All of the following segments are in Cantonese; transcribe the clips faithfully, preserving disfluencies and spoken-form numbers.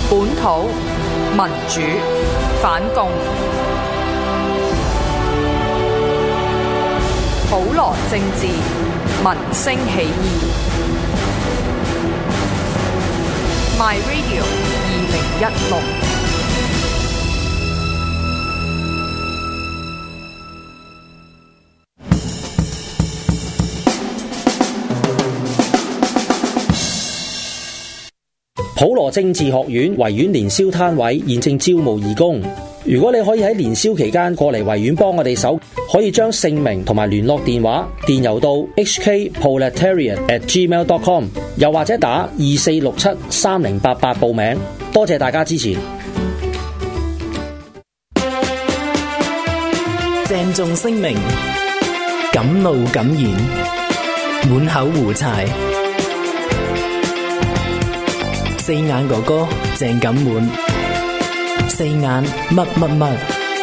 本土民主反共，普羅政治民聲起義。My Radio 二零一六。 普羅政治學院維園年宵攤位現正招募義工，如果你可以喺年宵期間過嚟維園幫我哋手，可以將姓名同埋聯絡電話電郵到 h k proletarian at gmail dot com， 又或者打二四六七三零八八報名。多謝大家支持。 鄭重聲明，敢怒敢言，滿口胡柴。四眼哥哥鄭錦滿，四眼乜乜乜。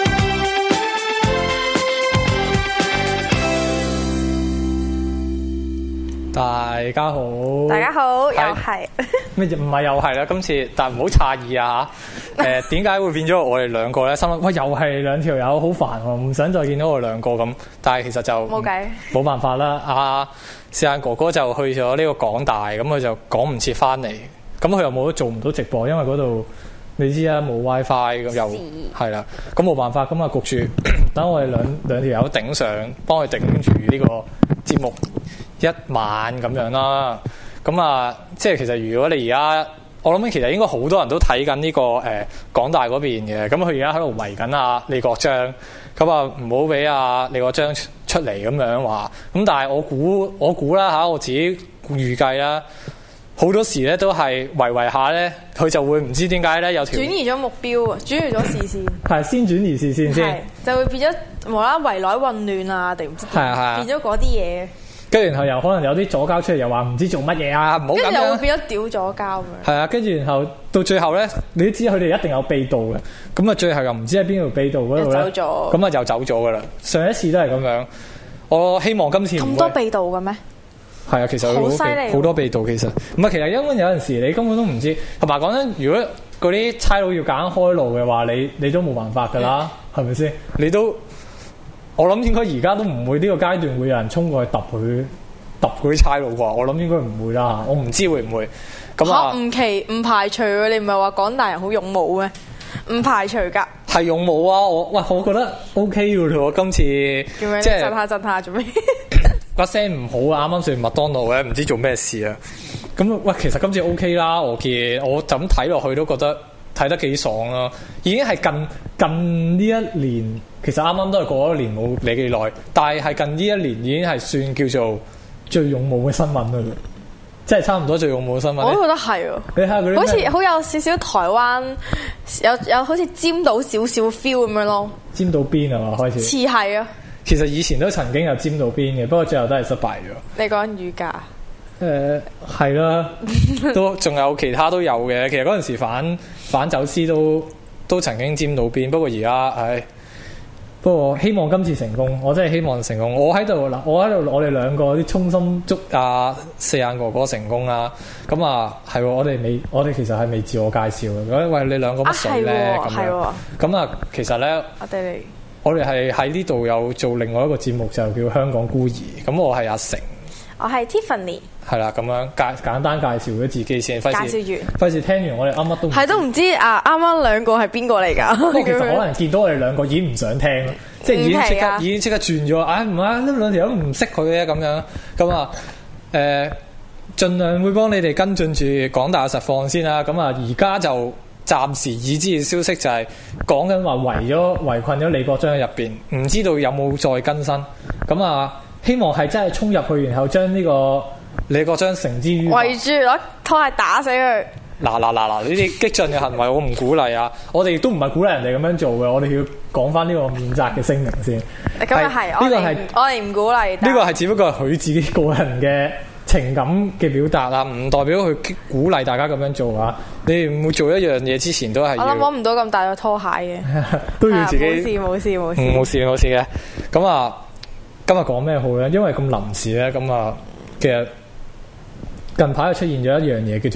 大家好， 大家好，又係咩？唔係又係啦，今次但唔好詫異啊嚇。誒點解會變咗我哋兩個咧？心諗喂，又係兩條友，好煩喎，唔想再見到我哋兩個咁。但係其實就冇計，冇辦法啦。阿四眼哥哥就去咗呢個港大，咁佢就趕唔切翻嚟。咁佢又冇得做唔到直播，因為嗰度你知啊，冇 WiFi 咁又係啦，咁冇辦法，咁啊焗住等我哋兩兩條友頂上，幫佢頂住呢個節目一晚咁樣啦。咁啊，即係其實如果你而家，我諗其實應該好多人都睇緊呢個誒、呃、港大嗰邊嘅，咁佢而家喺度圍緊阿李國章，咁啊唔好俾阿李國章出嚟咁樣話。咁但係我估我估啦嚇，我自己預計啦。好多時咧都係圍圍下咧，佢就會唔知點解咧有條轉移咗目標啊，轉移咗視線。 係先轉移視線先， 就會變咗無啦啦圍內混亂啊，定唔知點？係啊係變咗嗰啲嘢。 跟住然後又可能有啲左膠出嚟，又話唔知做乜嘢啊，唔好咁樣。 跟住又會變咗屌左膠咁樣。係啊，跟住然後到最後咧，你都知佢哋一定有秘道嘅。咁啊，最後又唔知喺邊條秘道嗰度咧，走咗。咁啊，就走咗噶啦。上一次都係咁樣。我希望今次唔會。 咁多秘道嘅咩？ 係啊，其實好犀利，好多秘道其實唔係，其實因為有陣時你根本都唔知。同埋講真，如果嗰啲差佬要揀開路嘅話，你你都冇辦法㗎啦，係咪先？你都我諗應該而家都唔會呢個階段會有人衝過去揼佢揼嗰啲差佬啩？我諗應該唔會啦，我唔知會唔會咁啊？ 唔奇唔排除喎，你唔係話港大人好勇武咩？唔排除㗎。 係勇武啊！我喂，我覺得 OK 㗎喎，今次叫咩？即係震下震下做咩？ 把聲唔好啊！啱啱食完麥當勞咧，唔知做咩事啊！咁喂，其實今次 OK 啦，我見我就咁睇落去都覺得睇得幾爽啦。已經係近近呢一年，其實啱啱都係過咗一年冇理幾耐，但係係近呢一年已經係算叫做最勇武嘅新聞啦，即係差唔多最勇武嘅新聞。 我都覺得係喎， 你睇下嗰啲好似好有少少台灣有有好似尖到少少 feel 咁樣咯。 尖到邊啊嘛？開始似係啊！ 其實以前都曾經有尖到邊嘅，不過最後都係失敗咗。 你講緊雨假？ 誒係啦，都仲有其他都有嘅。其實嗰陣時反反走私都都曾經尖到邊，不過而家唉，不過希望今次成功，我真係希望成功。我喺度嗱，我喺度，我哋兩個啲衷心祝阿四眼哥哥成功啦。咁啊係喎，我哋未，我哋其實係未自我介紹嘅。喂，你兩個乜水咧？咁樣咁啊，其實咧， 我哋嚟。 我哋係喺呢度有做另外一個節目，就叫香港孤兒。咁我係阿成， 我係 Tiffany。 係啦，咁樣介簡單介紹咗自己先。介紹完， 費事聽完我哋啱乜都唔知。 係都唔知啊！啱啱兩個係邊個嚟㗎？ 不過其實可能見到我哋兩個已經唔想聽啦，即係已經即刻已經即刻轉咗。唉唔啊，呢兩條都唔識佢嘅咁樣。咁啊誒，盡量會幫你哋跟進住港大嘅實況先啦。咁啊，而家就。暫時已知嘅消息就係講緊話圍咗圍困咗李國章喺入邊，唔知道有冇再更新。咁啊，希望係真係衝入去，然後將呢個李國章繩之於圍住攞拖鞋打死佢。 嗱嗱嗱嗱！呢啲激進嘅行為我唔鼓勵啊！我哋亦都唔係鼓勵人哋咁樣做嘅，我哋要講翻呢個免責嘅聲明先。 咁啊係，呢個係我哋唔鼓勵。 呢個係只不過係佢自己個人嘅情感嘅表達啦，唔代表佢鼓勵大家咁樣做啊！你唔會做一樣嘢之前都係我諗摸唔到咁大個拖鞋嘅， 都要自己冇事冇事冇事冇事冇事嘅。咁啊，今日講咩好咧？因為咁臨時咧，咁啊，其實近排又出現咗一樣嘢叫做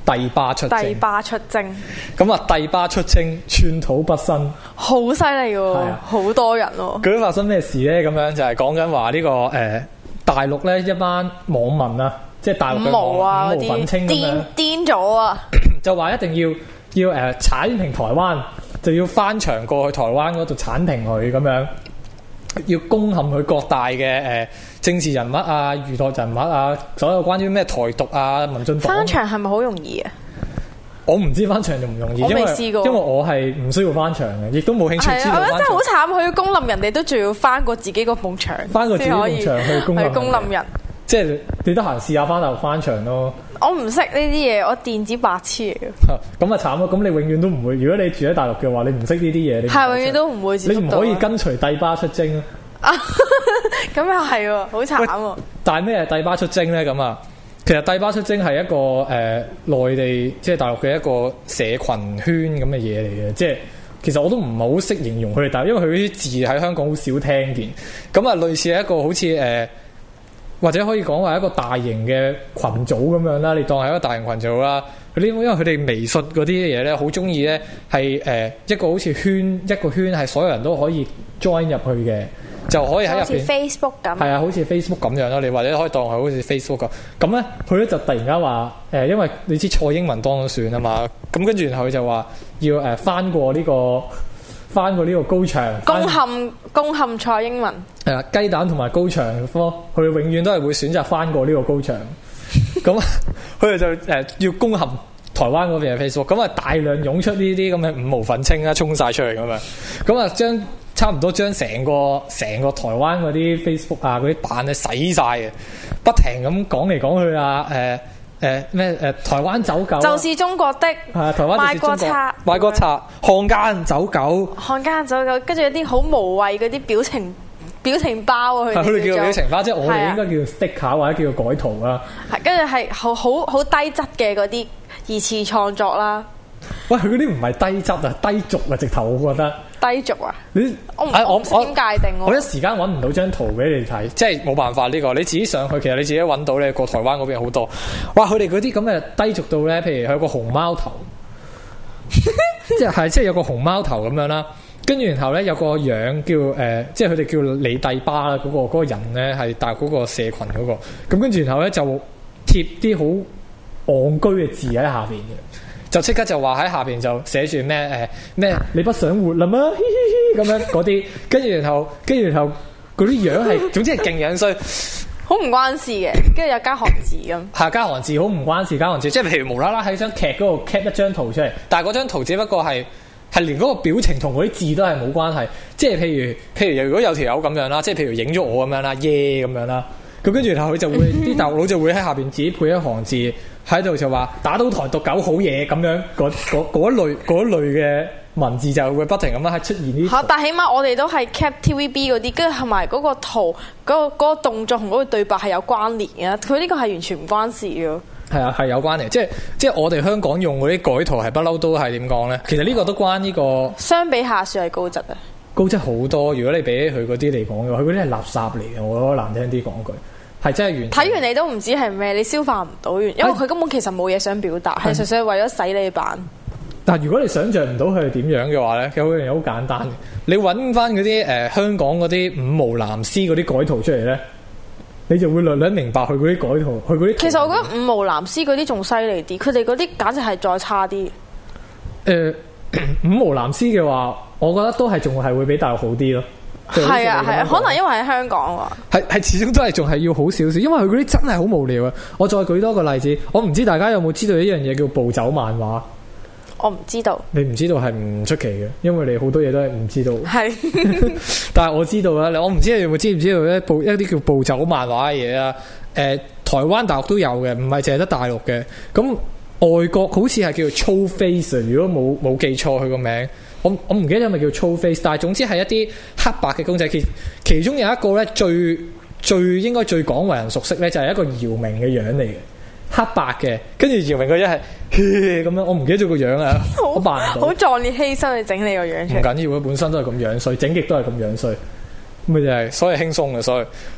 帝巴出征。 帝巴出征， 咁啊，帝巴出征，寸土不生， 好犀利喎， 啊好多人喎。 究竟發生咩事咧？咁樣就係講緊話呢個誒、呃、大陸咧一班網民啊，即係大陸嘅五毛啊網五嗰啲毛憤青咁樣癲癲咗啊！ 就話一定要要誒、呃、剷平台灣，就要翻牆過去台灣嗰度剷平佢咁樣，要攻陷佢各大嘅誒、呃、政治人物啊、娛樂人物啊，所有關於咩台獨啊、民進黨。 翻牆係咪好容易啊？ 我唔知翻牆容唔容易， 我未因為試過因為我係唔需要翻牆嘅，亦都冇興趣係啊，我覺得知道翻真係好牆。 慘，佢要攻冧人哋都仲要翻過自己嗰埲牆， 翻過自己埲牆去攻冧人哋去攻冧人。 即係你得閒試下翻大陸翻牆咯。 我唔識呢啲嘢，我電子白痴嚟嘅。 咁啊慘咯！咁你永遠都唔會。如果你住喺大陸嘅話，你唔識呢啲嘢，你唔係永遠都唔會接觸到。 你唔可以跟隨帝巴出征啊！ 咁又係喎，好慘喎。 但係咩係帝巴出征咧？咁啊，其實帝巴出征係一個誒、呃、內地即係大陸嘅一個社群圈咁嘅嘢嚟嘅，即係其實我都唔係好識形容佢哋，但係因為佢啲字喺香港好少聽見。咁啊，類似係一個好似誒。呃或者可以講話一個大型嘅群組咁樣啦，你當係一個大型群組啦。嗰啲因為佢哋微信嗰啲嘢咧，好中意咧係誒一個好似圈一個圈係所有人都可以 join 入去嘅，就可以喺入邊。 好似 Facebook 咁。係啊，好似 Facebook 咁樣咯。你或者可以當係好似 Facebook 咁。咁咧，佢咧就突然間話誒，因為你知蔡英文當咗選啊嘛，咁跟住然後佢就話要誒翻過呢個。翻過呢個高牆， 攻陷攻陷蔡英文。 係啦，雞蛋同埋高牆科，佢永遠都係會選擇翻過呢個高牆。咁佢哋就誒、呃、要攻陷台灣嗰邊嘅 Facebook，咁啊大量湧出呢啲咁嘅五毛憤青啦，衝晒出嚟咁樣，咁啊將差唔多將成個成個台灣嗰啲 Facebook 啊嗰啲版咧洗晒嘅，不停咁講嚟講去啊誒。呃誒咩誒台灣走狗就是中國的係啊，台灣賣國賊賣國賊漢奸走狗漢奸走狗，跟住有啲好無謂嗰啲表情表情包啊，佢佢哋叫做表情包，即係我哋係啊應該叫 sticker 或者叫做改圖啦。 係跟住係好好好低質嘅嗰啲二次創作啦。 喂，佢嗰啲唔係低質啊，低俗啊，直頭我覺得低俗啊！ 你我唔哎我我唔知點界定喎。 我一時間揾唔到張圖俾你睇，即係冇辦法呢個，你自己上去，其實你自己揾到咧，過台灣嗰邊好多。哇！佢哋嗰啲咁嘅低俗到咧，譬如佢有個熊貓頭，即係係即係有個熊貓頭咁樣啦。跟住然後咧有個樣叫誒、呃，即係佢哋叫李帝巴啦，嗰、嗰個嗰、嗰個人咧係大陸嗰個社群嗰、嗰個。咁跟住然後咧就貼啲好戇居嘅字喺下邊嘅。就即刻就話喺下邊就寫住咩誒咩你不想活啦咩咁樣嗰啲，跟住然後跟住然後嗰啲樣係總之係勁樣衰， 好唔關事嘅，跟住又加行字咁。 係加行字好唔關事，加行字即係譬如無啦啦喺張劇嗰度 cap 一張圖出嚟，但係嗰張圖只不過係係連嗰個表情同嗰啲字都係冇關係，即係譬如譬如如果有條友咁樣啦，即係譬如影咗我咁樣啦，耶咁樣啦，咁跟住然後佢就會啲大陸佬就會喺下邊自己配一行字。喺度就話打倒台獨狗好嘢咁樣，嗰嗰嗰一類嗰一類嘅文字就會不停咁樣喺出現啲。嚇！ 但起碼我哋都係 cap T V B 嗰啲，跟住同埋嗰個圖、嗰、嗰個嗰個動作同嗰個對白係有關聯嘅。佢呢個係完全唔關事嘅。 係啊，係有關聯，即係即係我哋香港用嗰啲改圖係不嬲都係點講咧？其實呢個都關呢、呢個相比下算係高質啊！ 高質好多。如果你比起佢嗰啲嚟講嘅話，佢嗰啲係垃圾嚟嘅。我覺得難聽啲講句。係真係完睇完你都唔知係咩，你消化唔到完，因為佢根本其實冇嘢想表達，係純粹為咗洗你版。 但係如果你想像唔到佢係點樣嘅話咧，有樣嘢好簡單嘅，你揾翻嗰啲誒香港嗰啲五毛藍絲嗰啲改圖出嚟咧，你就會略略明白佢嗰啲改圖，佢嗰啲。其實我覺得五毛藍絲嗰啲仲犀利啲，佢哋嗰啲簡直係再差啲。誒、 呃，五毛藍絲嘅話，我覺得都係仲係會比大陸好啲咯。 係啊係啊，可能因為喺香港喎， 係係始終都係仲係要好少少，因為佢嗰啲真係好無聊啊！我再舉多個例子，我唔知大家有冇知道一樣嘢叫暴走漫畫？ 我唔知道， 你唔知道係唔出奇嘅，因為你好多嘢都係唔知道。係是， 但係我知道啦。我唔知你有冇知唔知道咧？暴一啲叫暴走漫畫嘅嘢啊？誒、呃，台灣、大陸都有嘅，唔係淨係得大陸嘅。咁外國好似係叫做粗 face， 如果冇冇記錯佢個名。我我唔記得係咪叫粗 face， 但係總之係一啲黑白嘅公仔，其其中有一個咧最最應該最廣為人熟悉咧，就係一個姚明嘅樣嚟嘅，黑白嘅，跟住姚明個樣係咁樣，我唔記得咗個樣啊，我扮唔到。 好壯烈犧牲去整你個樣出嚟。 唔緊要，佢本身都係咁樣衰，整極都係咁樣衰，咪就係所以輕鬆嘅，所以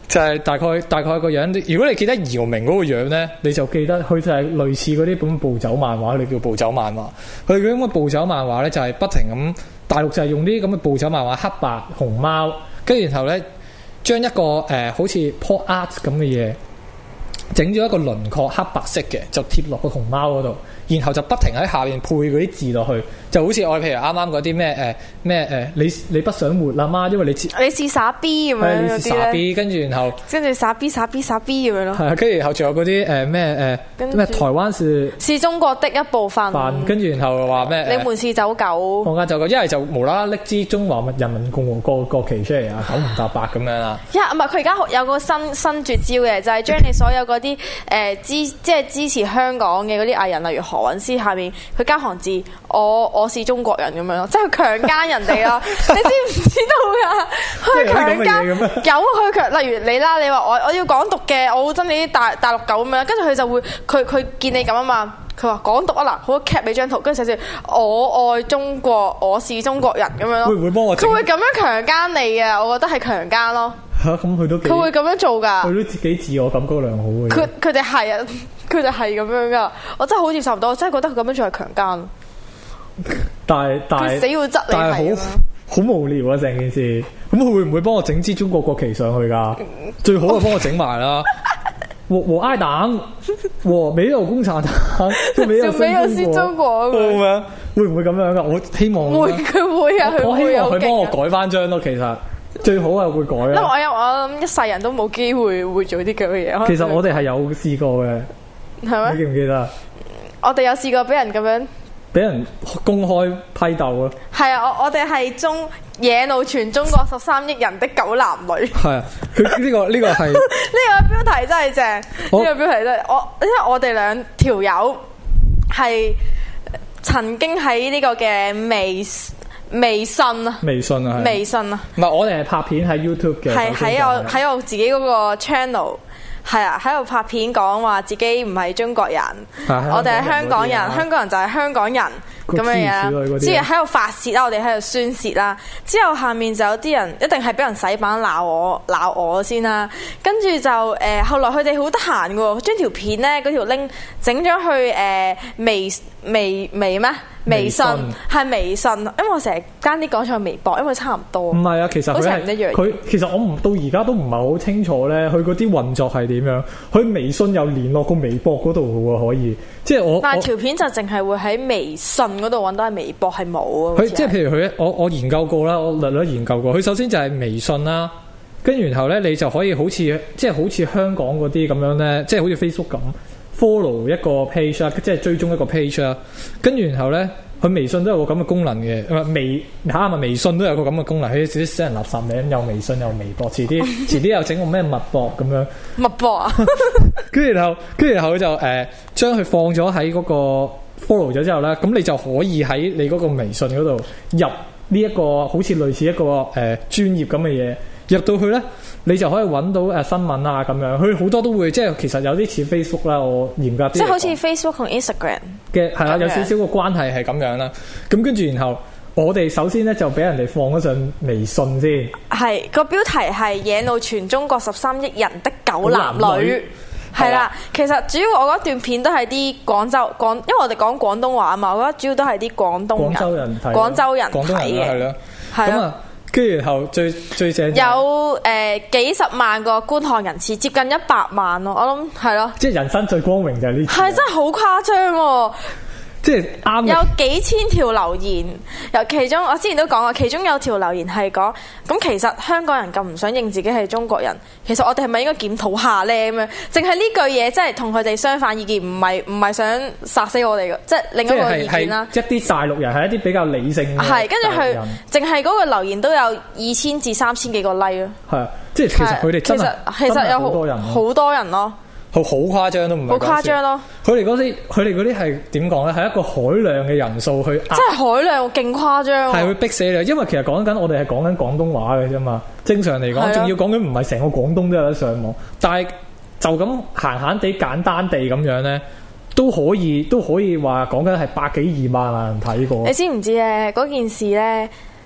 就係大概大概個樣。如果你記得姚明嗰個樣咧，你就記得佢就係類似嗰啲咁暴走漫畫，你叫暴走漫畫。佢嗰啲咁嘅暴走漫畫咧，就係不停咁，大陸就係用啲咁嘅暴走漫畫，黑白熊貓，跟住然後咧將一個誒、呃、好似 pop art 咁嘅嘢，整咗一個輪廓黑白色嘅，就貼落個熊貓嗰度。然後就不停喺下面配嗰啲字落去，就好似我譬如啱啱嗰啲咩誒咩誒，你你不想活啦媽，因為你你試耍 B 咁樣嗰啲咧， 耍 B 跟住然後跟住耍 B 耍 B 耍 B 咁樣咯。 係啊，跟住然後仲有嗰啲誒咩誒咩台灣是是中國的一部分。 跟住然後話咩？ 你們是走狗。 放假走狗，一係就無啦啦拎支中華人民共和國國旗出嚟啊，九唔搭八咁樣啦。 一唔係佢而家有個新新絕招嘅，就係、是、將你所有嗰啲誒支即係支持香港嘅嗰啲藝人，例如何韻詩下面佢加行字，我我是中國人咁樣咯，即係強姦人哋咯。你知唔知道㗎？佢強姦有佢強，例如你啦，你話我我要港獨嘅，我好憎你啲大大陸狗咁樣，跟住佢就會佢佢見你咁啊嘛，佢話港獨啊嗱，好 cap 你張圖，跟住寫住我愛中國，我是中國人咁樣咯。會唔會幫我？佢會咁樣強姦你嘅，我覺得係強姦咯。 嚇咁佢都佢會咁樣做㗎。佢都自己自我感覺良好嘅。 佢佢哋係啊，佢哋係咁樣㗎。我真係好接受唔到，我真係覺得佢咁樣做係強姦。但係但係死要質你係好好無聊啊！成件事，咁佢會唔會幫我整支中國國旗上去㗎？最好就幫我整埋啦。我我愛黨，我沒有共產黨，就沒有新中國。會唔會？會唔會咁樣㗎？我希望會，佢會啊！我希望佢幫我改翻張咯。其實最好係會改啦。因為我有我諗一世人都冇機會會做啲咁嘅嘢。其實我哋係有試過嘅，係咩？你記唔記得？我哋有試過俾人咁樣。俾人公開批鬥啊！係啊，我我哋係中野路全中國十三億人的狗男女。係啊，佢呢、這個呢、這個係呢個標題真係正，呢、哦、個標題真係我，因為我哋兩條友係曾經喺呢個嘅微微信啊，微信啊，微信啊，唔係我哋係拍片喺 YouTube 嘅，係喺我喺我自己嗰個 channel。係啊，喺度拍片講話自己唔係中國人，啊、我哋係香港人，香港人就係香港人咁樣樣。之後喺度發泄啦，我哋喺度宣泄啦。之後下面就有啲人一定係俾人洗版鬧我鬧我先啦。跟住就誒、呃，後來佢哋好得閒嘅喎，將條片咧嗰條 link 整咗去誒、呃、微微微咩？微信係微，微信，因為我成日間啲講錯微博，因為差唔多。唔係啊，其實佢係唔一樣。佢其實我唔到而家都唔係好清楚咧，佢嗰啲運作係點樣？佢微信又連絡個微博嗰度嘅喎，可以即係我。但係條片就淨係會喺微信嗰度揾到，喺微博係冇啊。佢即係譬如佢，我我研究過啦，我略略研究過。佢首先就係微信啦，跟住然後咧，你就可以好似即係好似香港嗰啲咁樣咧，即係好似 Facebook 咁。follow 一個 page 啊，即係追蹤一個 page 啊，跟住然後咧，佢微信都有個咁嘅功能嘅，唔係微啱啊，微信都有個咁嘅功能，佢自己寫人垃圾名，有微信有微博，遲啲遲啲又整個咩密博咁樣，密博啊，跟住然後跟住然後佢就誒將佢放咗喺嗰個 follow 咗之後咧，咁你就可以喺你嗰個微信嗰度入呢一個好似類似一個誒、呃、專頁咁嘅嘢。入到去咧，你就可以揾到誒新聞啊咁樣，佢好多都會即係其實有啲似 Facebook 啦，我嚴格啲。即係好似 Facebook 同 Instagram 嘅係啦，有少少個關係係咁樣啦。咁跟住然後我哋首先咧就俾人哋放咗上微信先。係個標題係惹怒全中國十三億人的狗男女。係啦，其實主要我覺得段片都係啲廣州廣，因為我哋講廣東話啊嘛，我覺得主要都係啲廣東人、廣州人睇、廣州人睇嘅。係咯，咁啊。跟住然後最最正有誒、呃、幾十萬個觀看人次，接近一百萬咯，我諗係咯。即係人生最光榮就係呢次。係真係好誇張喎！即係啱。有幾千條留言，由其中我之前都講過，其中有條留言係講，咁其實香港人咁唔想認自己係中國人，其實我哋係咪應該檢討下咧？咁樣，淨係呢句嘢，即係同佢哋相反意見，唔係唔係想殺死我哋嘅，即係另一個意見啦。一啲大陸人係一啲比較理性嘅。係，跟住佢淨係嗰個留言都有二千至三千幾個 like 咯。係啊，即係其實佢哋真係其實有好多人，好多人咯。好好誇張都唔係好誇張咯！佢哋嗰啲佢哋嗰啲係點講咧？係一個海量嘅人數去，即係海量，勁誇張。係會逼死你，因為其實講緊我哋係講緊廣東話嘅啫嘛。正常嚟講，仲要講緊唔係成個廣東都有得上網，但係就咁閒閒地、簡單地咁樣咧，都可以都可以話講緊係百幾二萬萬人睇過。你知唔知咧？嗰件事咧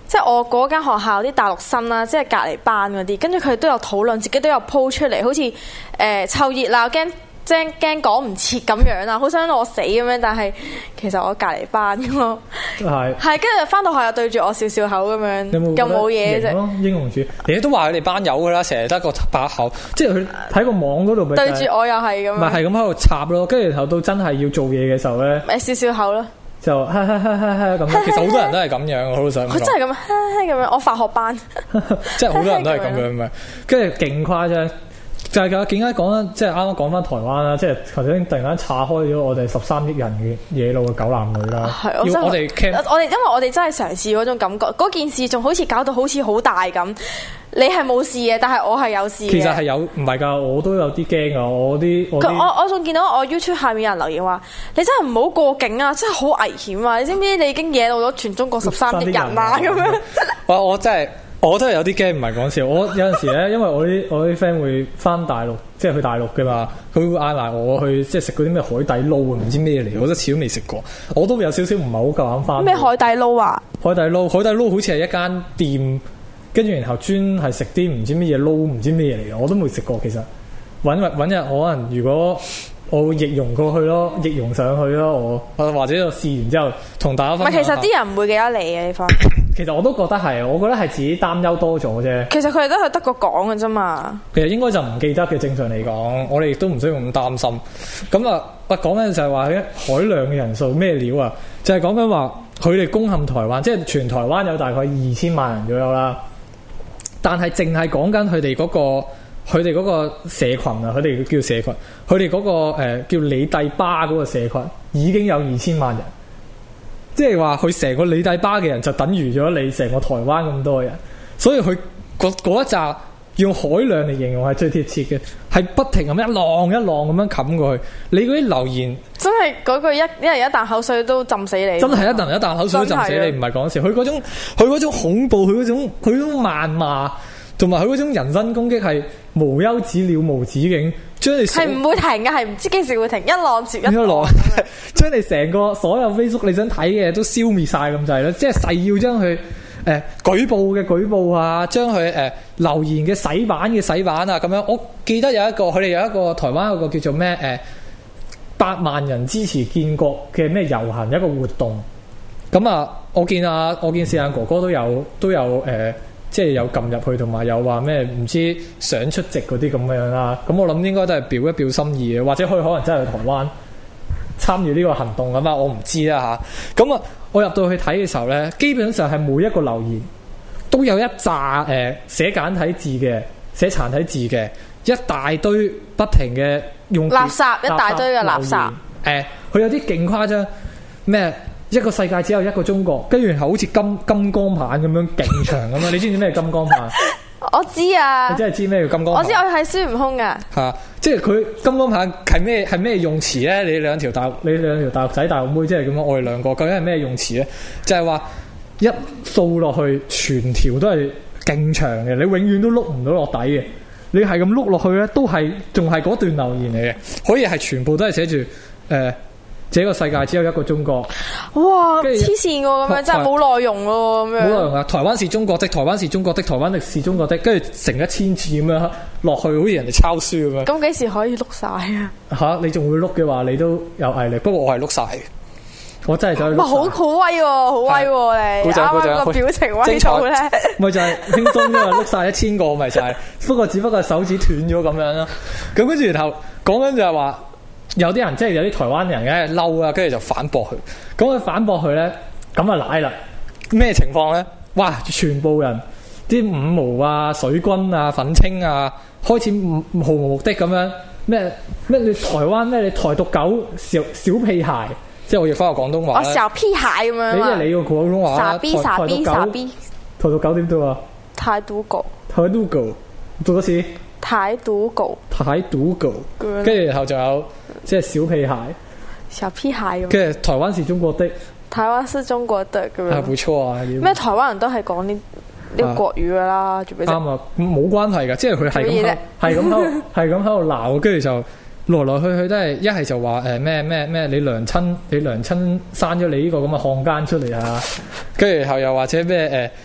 即係我嗰間學校啲大陸生啦，即係隔離班嗰啲，跟住佢哋都有討論，自己都有 po 出嚟，好似誒湊熱鬧，驚即係驚講唔切咁樣啊，好想我死咁樣，但係其實我隔離班咁咯，係係跟住翻到學校對住我笑笑口咁樣，又冇嘢啫。 英雄主，你都話佢哋班友噶啦，成日得個把口，即係佢喺個網嗰度咪對住我又係咁，咪係咁喺度插咯，跟住頭到真係要做嘢嘅時候咧，咪笑笑口咯。就哈哈哈哈哈咁，其實好多人都係咁樣，我好想。佢真係咁哈哈咁樣，我法學班，即係好多人都係咁樣咪，跟住勁誇張。就係咁，點解講咧？即係啱啱講翻台灣啦，即係頭先突然間岔開咗我哋十三億人嘅野路嘅狗男女啦。係，我我哋我哋因為我哋真係嘗試嗰種感覺，嗰件事仲好似搞到好似好大咁。你係冇事嘅，但係我係有事嘅。其實係有，唔係㗎，我都有啲驚㗎。我啲我我我仲見到我 YouTube 下面有人留言話：你真係唔好過境啊！真係好危險啊！你知唔知你已經惹到咗全中國十三億人啊？咁樣。哇！我真係。我都係有啲驚，唔係講笑。我有陣時咧，因為我啲我啲 friend 會翻大陸，即係去大陸嘅嘛，佢會嗌埋我去，即係食嗰啲咩海底撈啊，唔知咩嚟，我真係始終未食過。我都有少少唔係好夠膽翻。咩海底撈啊？海底撈，海底撈好似係一間店，跟住然後專係食啲唔知咩嘢撈，唔知咩嘢嚟嘅，我都冇食過。其實揾日揾日，可能如果我會易容過去咯，易容上去咯，我或者我試完之後同大家分享。唔係，其實啲人唔會記得你嘅呢方面。其實我都覺得係，我覺得係自己擔憂多咗啫。其實佢哋都係得個講嘅啫嘛。其實應該就唔記得嘅，正常嚟講，我哋亦都唔需要咁擔心。咁啊，喂，講緊就係話咧海量嘅人數咩料啊？就係講緊話佢哋攻陷台灣，即係全台灣有大概二千萬人左右啦。但係淨係講緊佢哋嗰個佢哋嗰個社群啊，佢哋叫社群，佢哋嗰個、呃、叫李帝巴嗰個社群已經有二千萬人。即係話佢成個李帝巴嘅人就等於咗你成個台灣咁多人，所以佢嗰一紮用海量嚟形容係最貼切嘅，係不停咁一浪一浪咁樣冚過去。你嗰啲留言真係嗰句一一人一啖口水都浸死你，真係一啖一啖口水都浸死你，唔係講笑。佢嗰種佢嗰種恐怖，佢嗰種佢嗰種謾罵，同埋佢嗰種人身攻擊係無休止了無止境。係唔會停嘅，係唔知幾時會停，一浪接一浪，一浪將你成個所有 Facebook 你想睇嘅都消滅晒咁滯啦，即係誓要將佢誒舉報嘅舉報啊，將佢誒、呃、留言嘅洗版嘅洗版啊咁樣。我記得有一個佢哋有一個台灣有一個叫做咩誒百萬人支持建國嘅咩遊行一個活動，咁啊我見啊我見四眼哥哥都有都有誒。呃即係有撳入去，同埋有話咩唔知想出席嗰啲咁樣啦。咁我諗應該都係表一表心意嘅，或者佢可能真係去台灣參與呢個行動咁啊！我唔知啦嚇。咁啊，我入到去睇嘅時候咧，基本上係每一個留言都有一紮誒、呃、寫簡體字嘅、寫殘體字嘅，一大堆不停嘅用垃圾，垃圾一大堆嘅垃圾。誒、呃，佢有啲勁誇張咩？一個世界只有一個中國，跟住然後好似金金剛棒咁樣勁長咁樣，你知唔知咩金剛棒？我知啊，你真係知咩叫金剛棒？我知，我係孫悟空噶。嚇、啊，即係佢金剛棒係咩係咩用詞咧？你兩條大你兩條大陸仔大陸妹，即係咁樣，我哋兩個究竟係咩用詞咧？就係、是、話一掃落去，全條都係勁長嘅，你永遠都碌唔到落底嘅。你係咁碌落去咧，都係仲係嗰段留言嚟嘅，可以係全部都係寫住誒。呃這個世界只有一個中國，哇！黐線喎，咁樣真係冇內容喎，咁樣冇內容啊！台灣是中國的，台灣是中國的，台灣的是中國的，跟住成一千次咁樣落去，好似人哋抄書咁樣。咁幾時可以碌晒啊？嚇！你仲會碌嘅話，你都有毅力。不過我係碌晒，我真係想碌。哇！好好威喎，好威喎你！啱啱個表情威到咧，咪就係輕鬆啫嘛！碌晒一千個咪就係，不過只不過手指斷咗咁樣咯。咁跟住然後講緊就係話。有啲人即係有啲台灣人嘅嬲啊，跟住就反駁佢。咁佢反駁佢咧，咁啊奶啦。咩情況咧？哇！全部人啲五毛啊、水軍啊、憤青啊，開始毫無目的咁樣咩咩？你台灣咩？你台獨狗小小屁孩，即係我要翻個廣東話。我小屁孩咁樣。你即係你個廣東話。傻逼傻逼傻逼。台獨狗點讀啊？台獨狗。台獨狗，讀多次。台獨狗。台獨狗。跟住然後仲有。即係小屁孩，小屁孩咁。跟住台灣是中國的，台灣是中國的咁樣。係冇錯啊！咩台灣人都係講呢呢個國語噶啦，做咩啫？啱啊，冇關係噶，即係佢係咁，係咁喺度，係咁喺度鬧，跟住就來來去去都係一係就話誒咩咩咩，你娘親你娘親生咗你呢個咁嘅漢奸出嚟啊！跟住然後又或者咩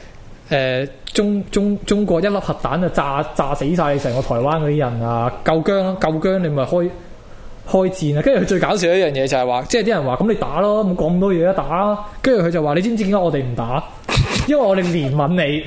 誒中中中國一粒核彈就炸炸死晒成個台灣嗰啲人啊，夠姜咯，夠姜你咪開開戰啊！跟住佢最搞笑一樣嘢就係話，即係啲人話咁你打咯，冇講咁多嘢啊，打啦！跟住佢就話你知唔知點解我哋唔打？因為我哋憐憫你。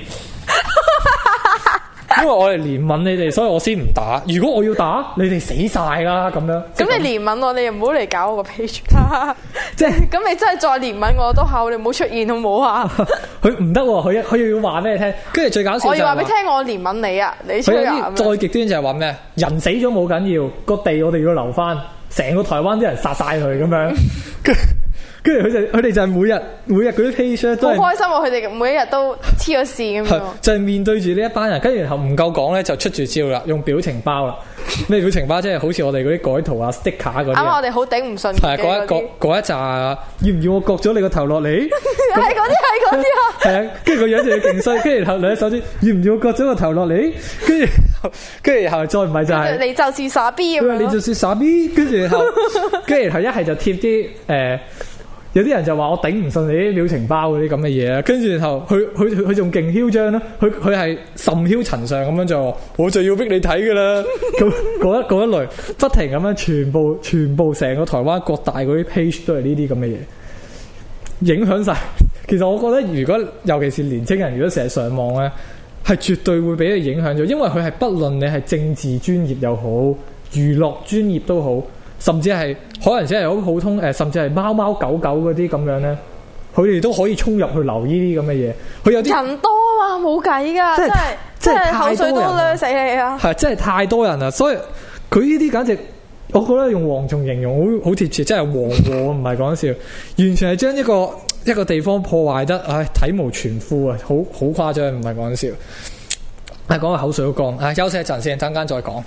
因為我哋憐憫你哋，所以我先唔打。如果我要打，你哋死晒啦咁樣。咁你憐憫我，你又唔好嚟搞我個 page 啦。即係咁，你真係再憐憫我都好，你唔好出現好唔好啊？ 佢唔得，佢佢要話俾你聽。跟住最搞笑就係我要話俾你聽，我憐憫你啊！你出啊！ 再極端就係話咩？人死咗冇緊要，個地我哋要留翻，成個台灣啲人殺晒佢咁樣。跟住佢就佢哋就係每日每日嗰啲 page 都好開心喎！佢哋每一日都黐咗線咁樣。 就係面對住呢一班人，跟住然後唔夠講咧，就出住招啦，用表情包啦。咩表情包？即係好似我哋嗰啲改圖啊、sticker 嗰啲。啱啱我哋好頂唔順嘅。 係嗰一嗰嗰一紮，要唔要我割咗你個頭落嚟？ 係嗰啲，係嗰啲啊！ 係啊，跟住個樣就要勁衰，跟住然後兩隻手指，要唔要我割咗個頭落嚟？跟住跟住然後再唔係就係你就是傻 B 咁樣。 你就是傻 B， 跟住然後跟住然後一係就貼啲誒。有啲人就話我頂唔順你啲表情包嗰啲咁嘅嘢啊，跟住然後佢佢佢仲勁囂張啦，佢佢係甚囂塵上咁樣就，我就要逼你睇噶啦，咁嗰一嗰一類不停咁樣，全部全部成個台灣各大嗰啲 page 都係呢啲咁嘅嘢，影響晒。其實我覺得如果尤其是年青人，如果成日上網咧，係絕對會俾佢影響咗，因為佢係不論你係政治專業又好，娛樂專業都好。甚至係可能只係好普通誒，甚至係貓貓狗狗嗰啲咁樣咧，佢哋都可以衝入去留呢啲咁嘅嘢。佢有啲人多啊嘛，冇計噶，真係真係口水都掠死你啊！係真係太多人啦，所以佢呢啲簡直，我覺得用蝗蟲形容好好貼切，真係蝗禍，唔係講笑，完全係將一個一個地方破壞得，唉，體無完膚啊，好好誇張，唔係講笑。唉，講個口水都乾，唉，休息一陣先，陣間再講。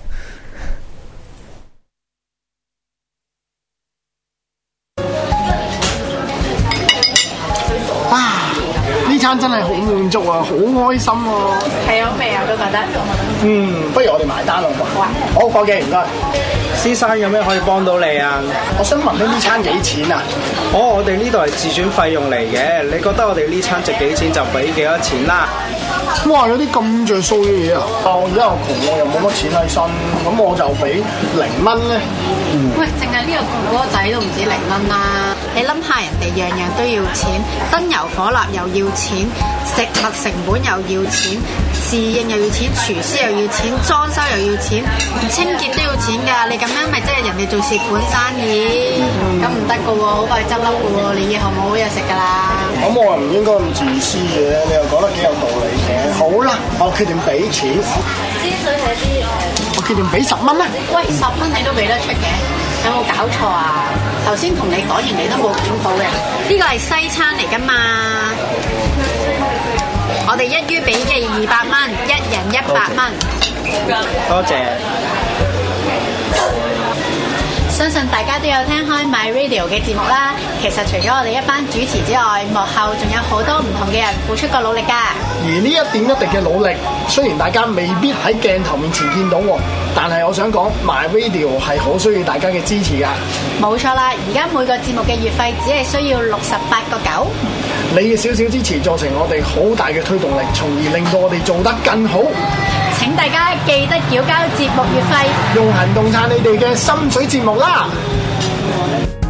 餐真係好滿足啊，好開心啊！ 係好味啊，都覺得。 嗯，不如我哋埋單咯。 哇！ 好，伙計，唔該。 先生有咩可以幫到你啊？ 我想問呢啲餐幾錢啊？ 哦，我哋呢度係自選費用嚟嘅，你覺得我哋呢餐值幾錢就俾幾多錢啦。 哇！有啲咁着數嘅嘢啊！我而家又窮，我又冇乜錢喺身，咁我就俾零蚊咧。 嗯、喂，淨係呢個哥哥仔都唔止零蚊啦！你諗下，人哋樣樣都要錢，燈油火蠟又要錢，食物成本又要錢，侍應又要錢，廚師又要錢，裝修又要錢，清潔都要錢㗎。你咁樣咪即係人哋做蝕本生意，咁唔得㗎喎，好快執笠㗎喎，你以後冇好嘢食㗎啦。 咁我又唔應該咁自私嘅，你又講得幾有道理嘅。好啦，我決定俾錢。 先水係啲我決定俾十蚊啦。 喂，十蚊你都俾得出嘅？有冇搞錯啊？頭先同你講完你都冇檢討嘅，呢個係西餐嚟㗎嘛？我哋一於俾嘅二百蚊，一人一百蚊。 多謝。 相信大家都有聽開 My Radio 嘅節目啦。其實除咗我哋一班主持之外，幕後仲有好多唔同嘅人付出過努力㗎。 而呢一點一滴嘅努力，雖然大家未必喺鏡頭面前見到，但係我想講 My Radio 係好需要大家嘅支持㗎。 冇錯啦，而家每個節目嘅月費只係需要六十八個九。 你嘅少少支持造成我哋好大嘅推動力，從而令到我哋做得更好。 請大家記得繳交節目月費， 用行動撐你哋嘅心水節目啦！